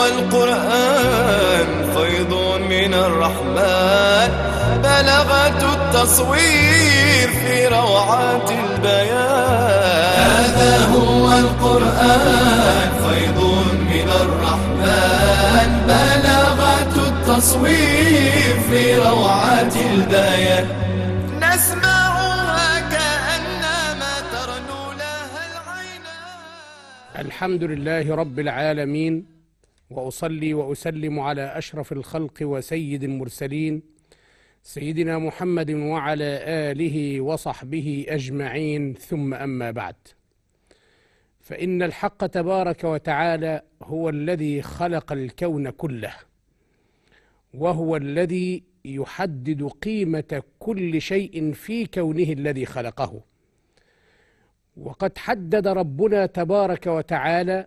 هو القرآن فيض من الرحمن، بلغة التصوير في روعات البيان. هذا هو القرآن فيض من الرحمن، بلغة التصوير في روعات البيان. نسمعها كأنما ترنو لها العينان. الحمد لله رب العالمين، وأصلي وأسلم على أشرف الخلق وسيد المرسلين سيدنا محمد وعلى آله وصحبه أجمعين، ثم أما بعد، فإن الحق تبارك وتعالى هو الذي خلق الكون كله، وهو الذي يحدد قيمة كل شيء في كونه الذي خلقه. وقد حدد ربنا تبارك وتعالى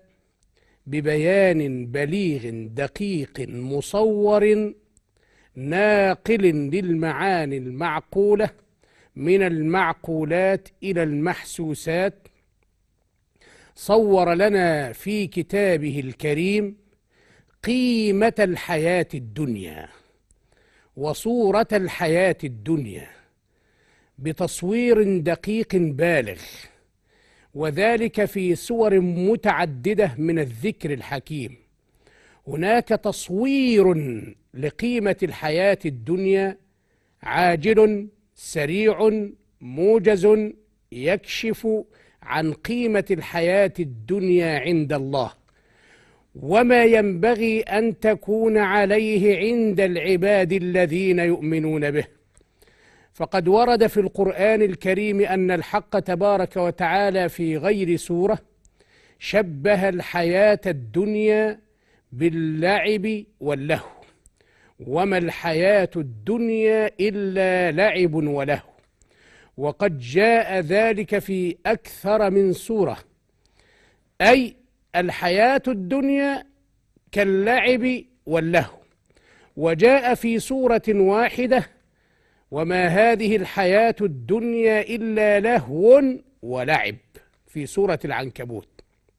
ببيان بليغ دقيق مصور ناقل للمعاني المعقولة من المعقولات إلى المحسوسات. صور لنا في كتابه الكريم قيمة الحياة الدنيا وصورة الحياة الدنيا بتصوير دقيق بالغ، وذلك في صور متعددة من الذكر الحكيم. هناك تصوير لقيمة الحياة الدنيا عاجل سريع موجز يكشف عن قيمة الحياة الدنيا عند الله، وما ينبغي أن تكون عليه عند العباد الذين يؤمنون به. فقد ورد في القرآن الكريم أن الحق تبارك وتعالى في غير سورة شبه الحياة الدنيا باللعب واللهو، وما الحياة الدنيا إلا لعب ولهو. وقد جاء ذلك في أكثر من سورة، أي الحياة الدنيا كاللعب واللهو. وجاء في سورة واحدة: وما هذه الحياة الدنيا إلا لهو ولعب، في سورة العنكبوت.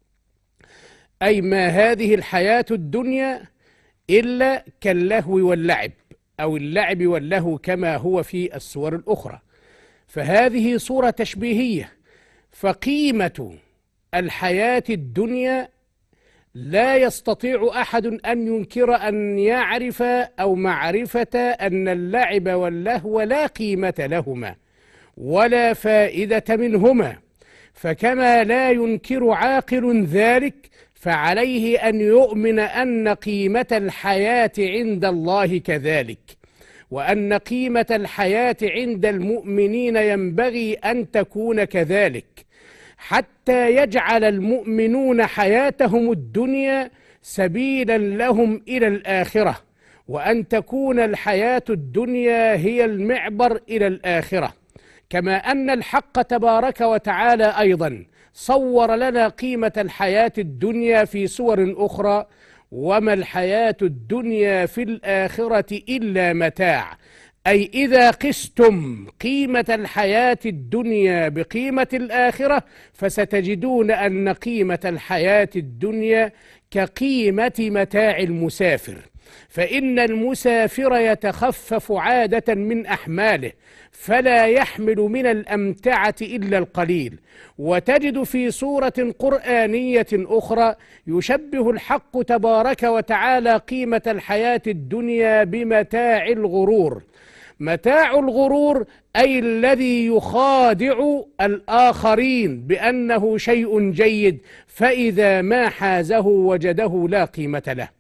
أي ما هذه الحياة الدنيا إلا كاللهو واللعب، أو اللعب واللهو كما هو في السور الأخرى. فهذه صورة تشبيهية. فقيمة الحياة الدنيا لا يستطيع أحد أن ينكر أن يعرف أو معرفة أن اللعب واللهو لا قيمة لهما ولا فائدة منهما. فكما لا ينكر عاقل ذلك، فعليه أن يؤمن أن قيمة الحياة عند الله كذلك، وأن قيمة الحياة عند المؤمنين ينبغي أن تكون كذلك، حتى يجعل المؤمنون حياتهم الدنيا سبيلا لهم إلى الآخرة، وأن تكون الحياة الدنيا هي المعبر إلى الآخرة. كما أن الحق تبارك وتعالى أيضا صور لنا قيمة الحياة الدنيا في سور أخرى: وما الحياة الدنيا في الآخرة إلا متاع. أي إذا قستم قيمة الحياة الدنيا بقيمة الآخرة، فستجدون أن قيمة الحياة الدنيا كقيمة متاع المسافر. فإن المسافر يتخفف عادة من أحماله، فلا يحمل من الأمتعة إلا القليل. وتجد في سورة قرآنية أخرى يشبه الحق تبارك وتعالى قيمة الحياة الدنيا بمتاع الغرور. متاع الغرور أي الذي يخادع الآخرين بأنه شيء جيد، فإذا ما حازه وجده لا قيمة له.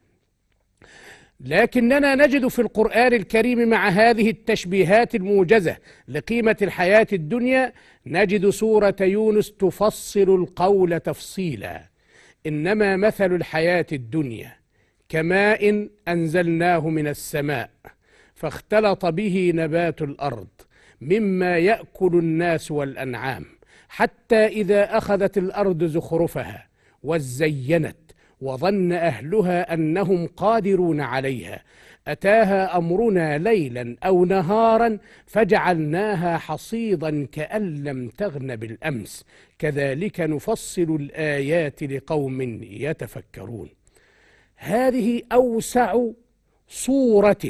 لكننا نجد في القرآن الكريم مع هذه التشبيهات الموجزة لقيمة الحياة الدنيا، نجد سورة يونس تفصل القول تفصيلا: إنما مثل الحياة الدنيا كماء أنزلناه من السماء فاختلط به نبات الأرض مما يأكل الناس والأنعام، حتى إذا أخذت الأرض زخرفها وزينت وظن أهلها أنهم قادرون عليها أتاها أمرنا ليلا أو نهارا فجعلناها حصيدا كأن لم تغن بالأمس كذلك نفصل الآيات لقوم يتفكرون. هذه أوسع صورة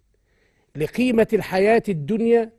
لقيمة الحياة الدنيا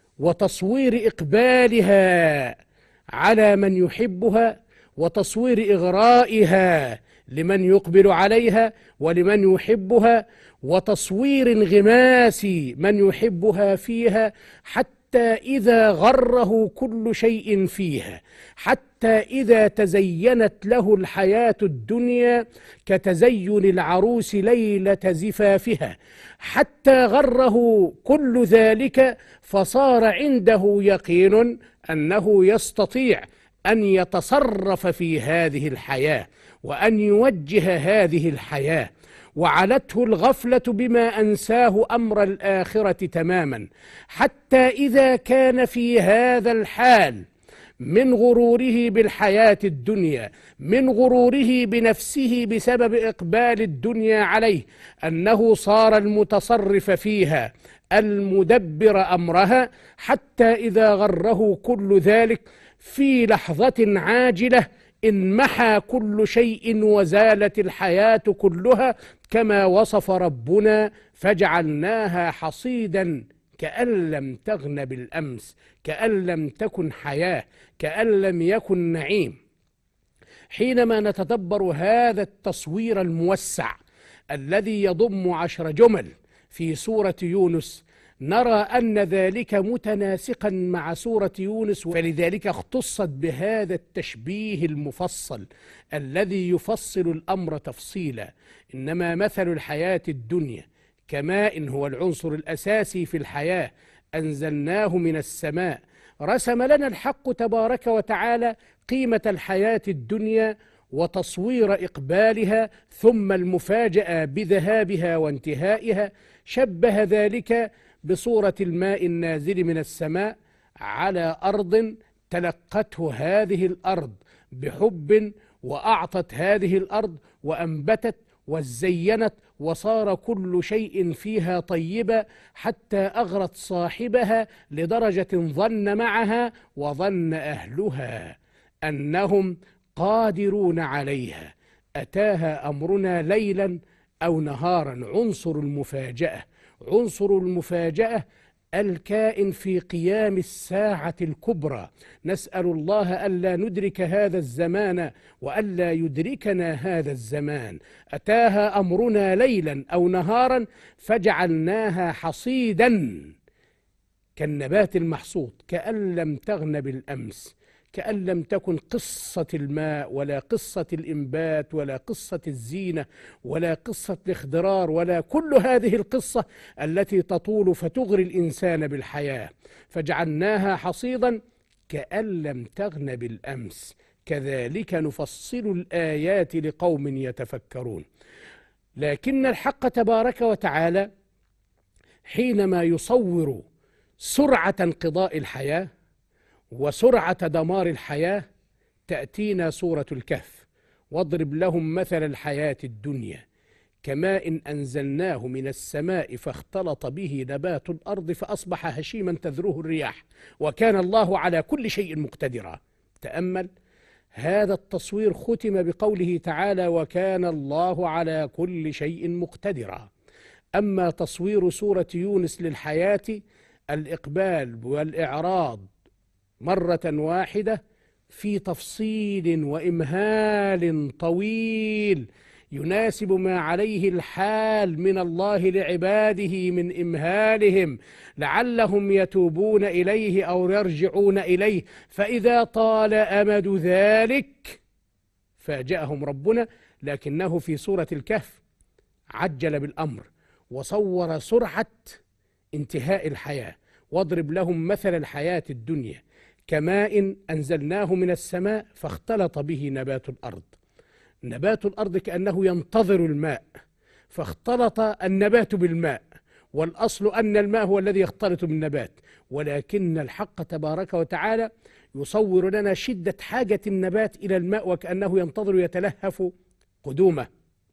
وتصوير إقبالها على من يحبها وتصوير إغرائها لمن يقبل عليها ولمن يحبها وتصوير انغماس من يحبها فيها، حتى إذا غره كل شيء فيها، حتى إذا تزينت له الحياة الدنيا كتزين العروس ليلة زفافها، حتى غره كل ذلك فصار عنده يقين أنه يستطيع أن يتصرف في هذه الحياة وأن يوجه هذه الحياة، وعلته الغفلة بما أنساه أمر الآخرة تماما، حتى إذا كان في هذا الحال من غروره بالحياة الدنيا، من غروره بنفسه بسبب إقبال الدنيا عليه، أنه صار المتصرف فيها المدبر أمرها، حتى إذا غره كل ذلك في لحظة عاجلة انمحى كل شيء وزالت الحياة كلها كما وصف ربنا فجعلناها حصيدا كأن لم تغن بالأمس، كأن لم تكن حياة، كأن لم يكن نعيم. حينما نتدبر هذا التصوير الموسع الذي يضم 10 جمل في سورة يونس نرى أن ذلك متناسقا مع سورة يونس، فلذلك اختصت بهذا التشبيه المفصل الذي يفصل الأمر تفصيلا. إنما مثل الحياة الدنيا كماء هو العنصر الأساسي في الحياة أنزلناه من السماء. رسم لنا الحق تبارك وتعالى قيمة الحياة الدنيا وتصوير إقبالها ثم المفاجأة بذهابها وانتهائها، شبه ذلك بصورة الماء النازل من السماء على أرض تلقته هذه الأرض بحب، وأعطت هذه الأرض وأنبتت وزينت وصار كل شيء فيها طيبة، حتى أغرت صاحبها لدرجة ظن معها وظن أهلها أنهم قادرون عليها، أتاها أمرنا ليلا أو نهارا. عنصر المفاجأة، عنصر المفاجأة الكائن في قيام الساعة الكبرى. نسأل الله ألا ندرك هذا الزمان وألا يدركنا هذا الزمان. أتاها أمرنا ليلا أو نهارا فجعلناها حصيدا كالنبات المحصود، كأن لم تغن بالأمس، كأن لم تكن قصة الماء ولا قصة الإنبات ولا قصة الزينة ولا قصة الاخضرار ولا كل هذه القصة التي تطول فتغري الإنسان بالحياة، فجعلناها حصيدا كأن لم تغن بالأمس. كذلك نفصل الآيات لقوم يتفكرون. لكن الحق تبارك وتعالى حينما يصور سرعة انقضاء الحياة وسرعة دمار الحياة تأتينا سورة الكهف: واضرب لهم مثل الحياة الدنيا كماء أنزلناه من السماء فاختلط به نبات الأرض فأصبح هشيما تذروه الرياح وكان الله على كل شيء مقتدرا. تأمل هذا التصوير ختم بقوله تعالى: وكان الله على كل شيء مقتدرا. أما تصوير سورة يونس للحياة الإقبال والإعراض مرة واحدة في تفصيل وإمهال طويل يناسب ما عليه الحال من الله لعباده من إمهالهم لعلهم يتوبون إليه أو يرجعون إليه، فإذا طال أمد ذلك فاجأهم ربنا. لكنه في سورة الكهف عجل بالأمر وصور سرعة انتهاء الحياة. واضرب لهم مثل الحياة الدنيا كماء أنزلناه من السماء فاختلط به نبات الأرض. نبات الأرض كأنه ينتظر الماء فاختلط النبات بالماء، والأصل أن الماء هو الذي يختلط بالنبات، ولكن الحق تبارك وتعالى يصور لنا شدة حاجة النبات إلى الماء وكأنه ينتظر يتلهف قدومه،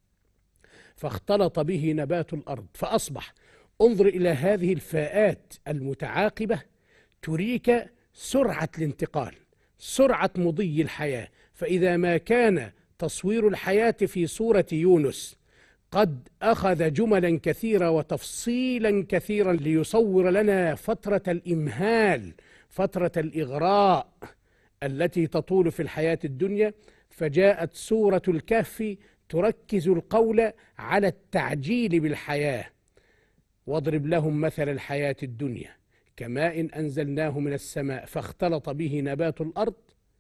فاختلط به نبات الأرض فأصبح. انظر إلى هذه الفاءات المتعاقبة تريك سرعة الانتقال، سرعة مضي الحياة. فإذا ما كان تصوير الحياة في سورة يونس قد أخذ جملا كثيرة وتفصيلا كثيرا ليصور لنا فترة الإمهال، فترة الإغراء التي تطول في الحياة الدنيا. فجاءت سورة الكهف تركز القول على التعجيل بالحياة. واضرب لهم مثل الحياة الدنيا كماء أنزلناه من السماء فاختلط به نبات الأرض.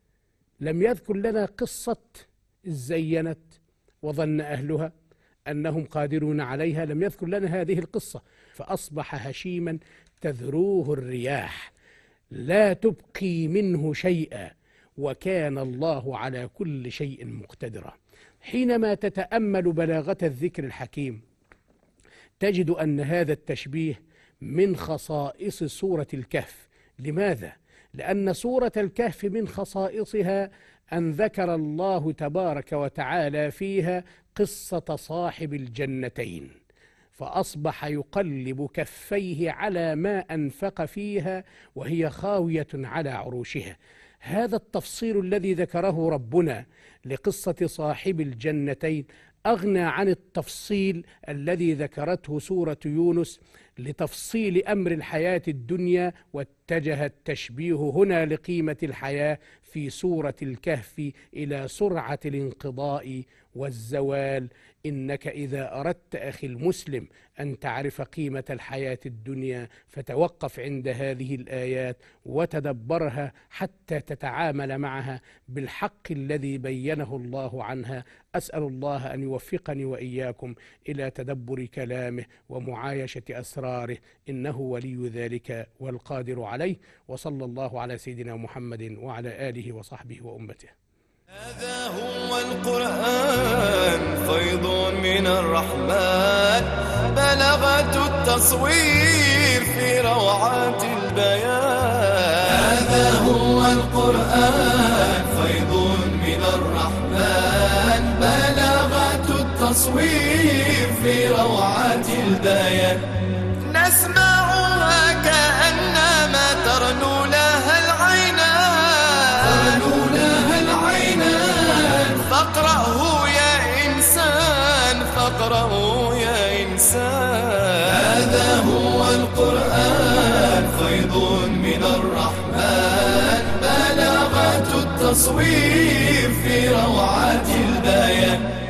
لم يذكر لنا قصة زينت وظن أهلها أنهم قادرون عليها، لم يذكر لنا هذه القصة، فأصبح هشيما تذروه الرياح لا تبقي منه شيئا، وكان الله على كل شيء مقتدرا. حينما تتأمل بلاغة الذكر الحكيم تجد أن هذا التشبيه من خصائص سورة الكهف. لماذا؟ لأن سورة الكهف من خصائصها أن ذكر الله تبارك وتعالى فيها قصة صاحب الجنتين، فأصبح يقلب كفيه على ما أنفق فيها وهي خاوية على عروشها. هذا التفصيل الذي ذكره ربنا لقصة صاحب الجنتين أغنى عن التفصيل الذي ذكرته سورة يونس لتفصيل أمر الحياة الدنيا، واتجه التشبيه هنا لقيمة الحياة في سورة الكهف إلى سرعة الانقضاء والزوال. إنك إذا أردت أخي المسلم أن تعرف قيمة الحياة الدنيا فتوقف عند هذه الآيات وتدبرها حتى تتعامل معها بالحق الذي بينه الله عنها. أسأل الله أن يوفقني وإياكم إلى تدبر كلامه ومعايشة أسراره، إنه ولي ذلك والقادر عليه. وصلى الله على سيدنا محمد وعلى آله وصحبه وأمته. هذا هو القرآن فيض من الرحمن، بلغة التصوير في روعات البيان. هذا هو القرآن فيض من الرحمن، بلغة التصوير في روعات البيان. نسمعها كأنما ترنو لها العينان، فاقرأه يا إنسان، فاقرأه يا إنسان. هذا هو القرآن فيض من الرحمن، بلغة التصوير في روعات البيان.